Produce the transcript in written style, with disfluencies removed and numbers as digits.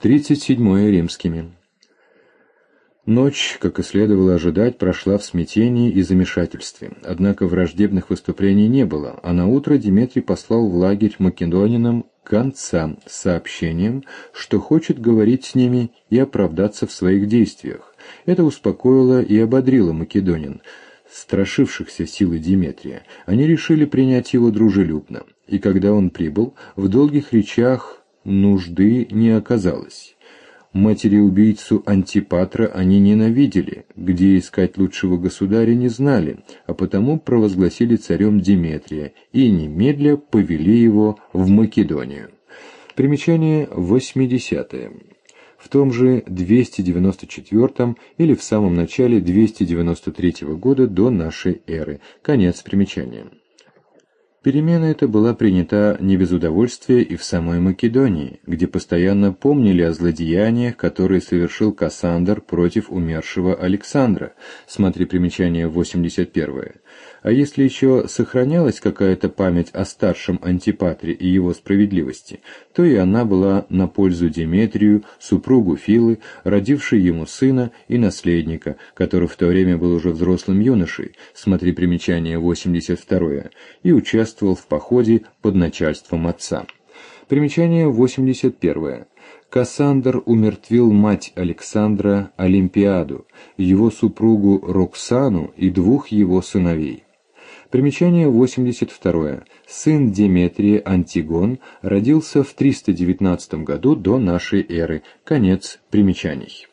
37 римскими. Ночь, как и следовало ожидать, прошла в смятении и замешательстве. Однако враждебных выступлений не было, а наутро Деметрий послал в лагерь македонянам гонца с сообщением, что хочет говорить с ними и оправдаться в своих действиях. Это успокоило и ободрило македонян, страшившихся силы Деметрия. Они решили принять его дружелюбно, и когда он прибыл, в долгих речах нужды не оказалось. Матери-убийцу Антипатра они ненавидели, где искать лучшего государя не знали, а потому провозгласили царем Деметрия и немедля повели его в Македонию. Примечание 80. В том же 294 или в самом начале 293 года до нашей эры. Конец примечания. Перемена эта была принята не без удовольствия и в самой Македонии, где постоянно помнили о злодеяниях, которые совершил Кассандр против умершего Александра. Смотри примечание 81. А если еще сохранялась какая-то память о старшем Антипатре и его справедливости, то и она была на пользу Деметрию, супругу Филы, родившей ему сына и наследника, который в то время был уже взрослым юношей, смотри примечание 82, и участвовал в походе под начальством отца. Примечание 81. Кассандр умертвил мать Александра Олимпиаду, его супругу Роксану и двух его сыновей. Примечание 82. Сын Деметрия Антигон родился в 319 году до нашей эры. Конец примечаний.